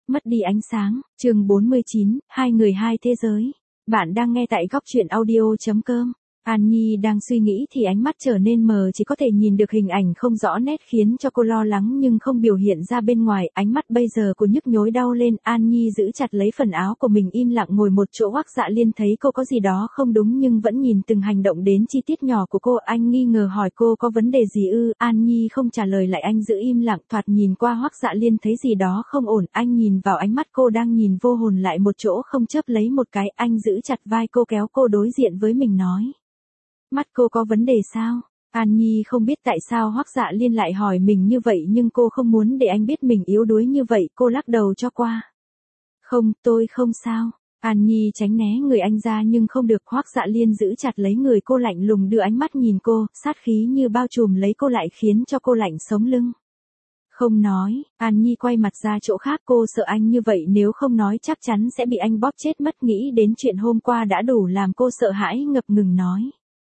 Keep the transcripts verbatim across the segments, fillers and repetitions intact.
mất đi ánh sáng, chương bốn mươi chín, hai người hai thế giới. Bạn đang nghe tại góc truyện audio chấm com. An Nhi đang suy nghĩ thì ánh mắt trở nên mờ, chỉ có thể nhìn được hình ảnh không rõ nét khiến cho cô lo lắng nhưng không biểu hiện ra bên ngoài. Ánh mắt bây giờ của nhức nhối đau lên. An Nhi giữ chặt lấy phần áo của mình, im lặng ngồi một chỗ. Hoắc Dạ Liên thấy cô có gì đó không đúng nhưng vẫn nhìn từng hành động đến chi tiết nhỏ của cô. Anh nghi ngờ hỏi cô có vấn đề gì ư? An Nhi không trả lời lại, anh giữ im lặng. Thoạt nhìn qua Hoắc Dạ Liên thấy gì đó không ổn, anh nhìn vào ánh mắt cô đang nhìn vô hồn lại một chỗ không chớp lấy một cái. Anh giữ chặt vai cô kéo cô đối diện với mình nói: mắt cô có vấn đề sao? An Nhi không biết tại sao Hoắc Dạ Liên lại hỏi mình như vậy nhưng cô không muốn để anh biết mình yếu đuối như vậy, cô lắc đầu cho qua. Không, tôi không sao. An Nhi tránh né người anh ra nhưng không được. Hoắc Dạ Liên giữ chặt lấy người cô, lạnh lùng đưa ánh mắt nhìn cô, sát khí như bao trùm lấy cô lại khiến cho cô lạnh sống lưng. Không nói. An Nhi quay mặt ra chỗ khác, cô sợ anh như vậy nếu không nói chắc chắn sẽ bị anh bóp chết mất. Nghĩ đến chuyện hôm qua đã đủ làm cô sợ hãi, ngập ngừng nói: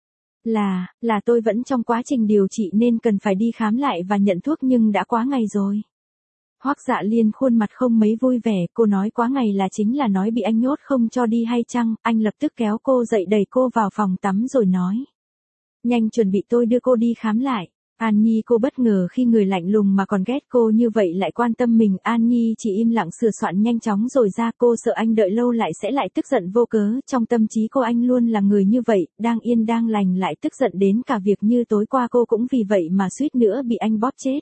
Là, là tôi vẫn trong quá trình điều trị nên cần phải đi khám lại và nhận thuốc nhưng đã quá ngày rồi. Hoắc Dạ Liên khuôn mặt không mấy vui vẻ, cô nói quá ngày là chính là nói bị anh nhốt không cho đi hay chăng? Anh lập tức kéo cô dậy đẩy cô vào phòng tắm rồi nói: nhanh chuẩn bị tôi đưa cô đi khám lại. An Nhi cô bất ngờ khi người lạnh lùng mà còn ghét cô như vậy lại quan tâm mình. An Nhi chỉ im lặng sửa soạn nhanh chóng rồi ra, cô sợ anh đợi lâu lại sẽ lại tức giận vô cớ. Trong tâm trí cô anh luôn là người như vậy, đang yên đang lành lại tức giận, đến cả việc như tối qua cô cũng vì vậy mà suýt nữa bị anh bóp chết.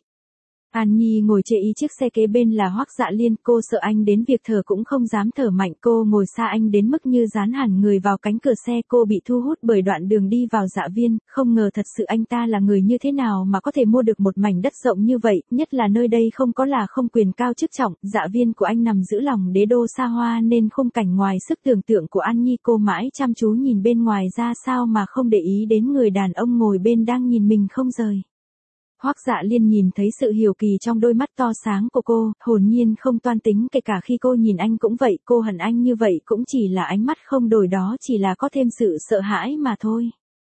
An Nhi ngồi chê ý chiếc xe kế bên là Hoắc Dạ Liên, cô sợ anh đến việc thở cũng không dám thở mạnh, cô ngồi xa anh đến mức như dán hẳn người vào cánh cửa xe. Cô bị thu hút bởi đoạn đường đi vào Dạ Viên, không ngờ thật sự anh ta là người như thế nào mà có thể mua được một mảnh đất rộng như vậy, nhất là nơi đây không có là không quyền cao chức trọng. Dạ Viên của anh nằm giữa lòng đế đô xa hoa nên khung cảnh ngoài sức tưởng tượng của An Nhi. Cô mãi chăm chú nhìn bên ngoài ra sao mà không để ý đến người đàn ông ngồi bên đang nhìn mình không rời. Hoắc Dạ Liên nhìn thấy sự hiếu kỳ trong đôi mắt to sáng của cô, hồn nhiên không toan tính, kể cả khi cô nhìn anh cũng vậy, cô hận anh như vậy cũng chỉ là ánh mắt không đổi, đó chỉ là có thêm sự sợ hãi mà thôi.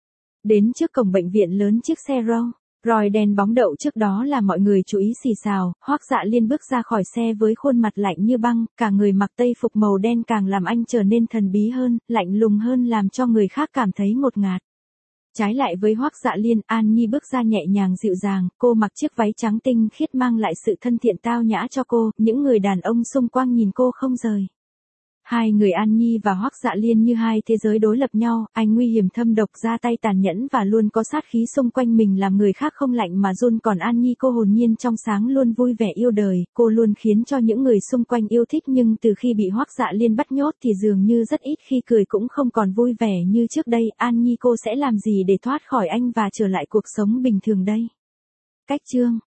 Đến trước cổng bệnh viện lớn, chiếc xe Rolls Royce đèn bóng đậu trước đó là mọi người chú ý xì xào. Hoắc Dạ Liên bước ra khỏi xe với khuôn mặt lạnh như băng, cả người mặc tây phục màu đen càng làm anh trở nên thần bí hơn, lạnh lùng hơn, làm cho người khác cảm thấy ngột ngạt. Trái lại với Hoắc Dạ Liên, An Nhi bước ra nhẹ nhàng dịu dàng, cô mặc chiếc váy trắng tinh khiết mang lại sự thân thiện tao nhã cho cô, những người đàn ông xung quanh nhìn cô không rời. Hai người An Nhi và Hoắc Dạ Liên như hai thế giới đối lập nhau, anh nguy hiểm thâm độc, ra tay tàn nhẫn và luôn có sát khí xung quanh mình làm người khác không lạnh mà run, còn An Nhi cô hồn nhiên trong sáng, luôn vui vẻ yêu đời, cô luôn khiến cho những người xung quanh yêu thích nhưng từ khi bị Hoắc Dạ Liên bắt nhốt thì dường như rất ít khi cười, cũng không còn vui vẻ như trước đây. An Nhi cô sẽ làm gì để thoát khỏi anh và trở lại cuộc sống bình thường đây? Cách chương